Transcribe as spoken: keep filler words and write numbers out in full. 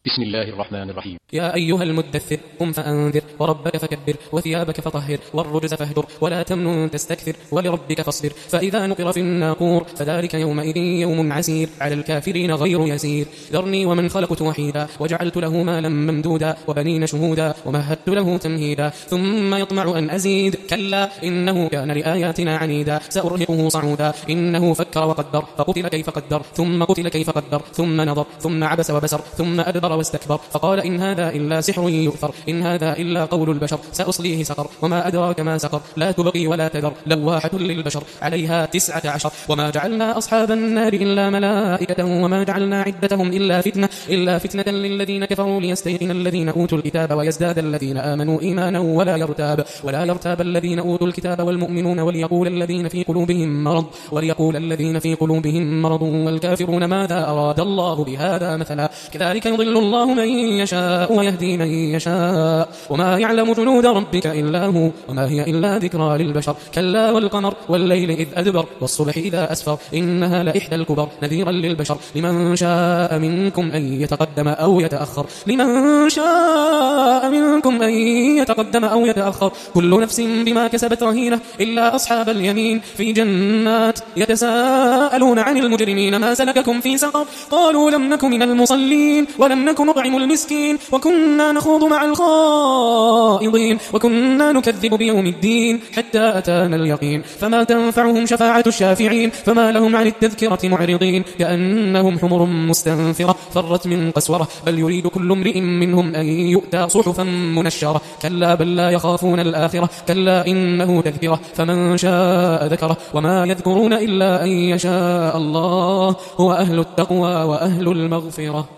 بسم الله الرحمن الرحيم. يا أيها المدثر قم فأنذر وربك فكبر وثيابك فطهر والرجز فاهجر ولا تمنن تستكثر ولربك فاصبر فإذا نقر في الناقور فذلك يومئذ يوم عسير على الكافرين غير يسير ذرني ومن خلقت وحيدا وجعلت له مالا ممدودا وبنين شهودا ومهدت له تمهيدا ثم يطمع أن أزيد كلا إنه كان لآياتنا عنيدا سأرهقه صعودا إنه فكر وقدر فقتل كيف قدر ثم قتل كيف قدر ثم نظر ثم عبس وبسر ثم أدبر واستكبر فقال إن هذا إلا سحر يؤثر إن هذا إلا قول البشر سأصليه سقر وما أدراك ما سقر لا تبقي ولا تذر لواحة للبشر عليها تسعة عشر وما جعلنا أصحاب النار إلا ملائكة وما جعلنا عدتهم إلا فتنة إلا فتنة للذين كفروا ليستيقن الذين أوتوا الكتاب ويزداد الذين آمنوا إيمانا ولا يرتاب ولا يرتاب الذين أوتوا الكتاب والمؤمنون وليقول الذين في قلوبهم مرض وليقول الذين في قلوبهم مرض والكافرون ماذا أراد الله بهذا مثلا كذلك يضل الله من يشاء ويهدي من يشاء وما يعلم جنود ربك إلا هو وما هي إلا ذكرى للبشر كلا والقمر والليل إذ أدبر والصبح إذا أسفر إنها لإحدى الكبر نذيرا للبشر لمن شاء منكم أن يتقدم أو يتأخر لمن شاء منكم أن يتقدم أو يتأخر كل نفس بما كسبت رهينة إلا أصحاب اليمين في جنات يتساءلون عن المجرمين ما سلككم في سقر قالوا لم نك من المصلين ولم نك نطعم المسكين وكنا نخوض مع الخائضين وكنا نكذب بيوم الدين حتى أتانا اليقين فما تنفعهم شفاعة الشافعين فما لهم عن التذكرة معرضين كأنهم حمر مستنفرة فرت من قسورة بل يريد كل امرئ منهم أن يؤتى صحفا منشرة كلا بل لا يخافون الآخرة كلا إنه تذكرة فمن شاء ذكره وما يذكرون إلا أن يشاء الله هو أهل التقوى وأهل المغفرة.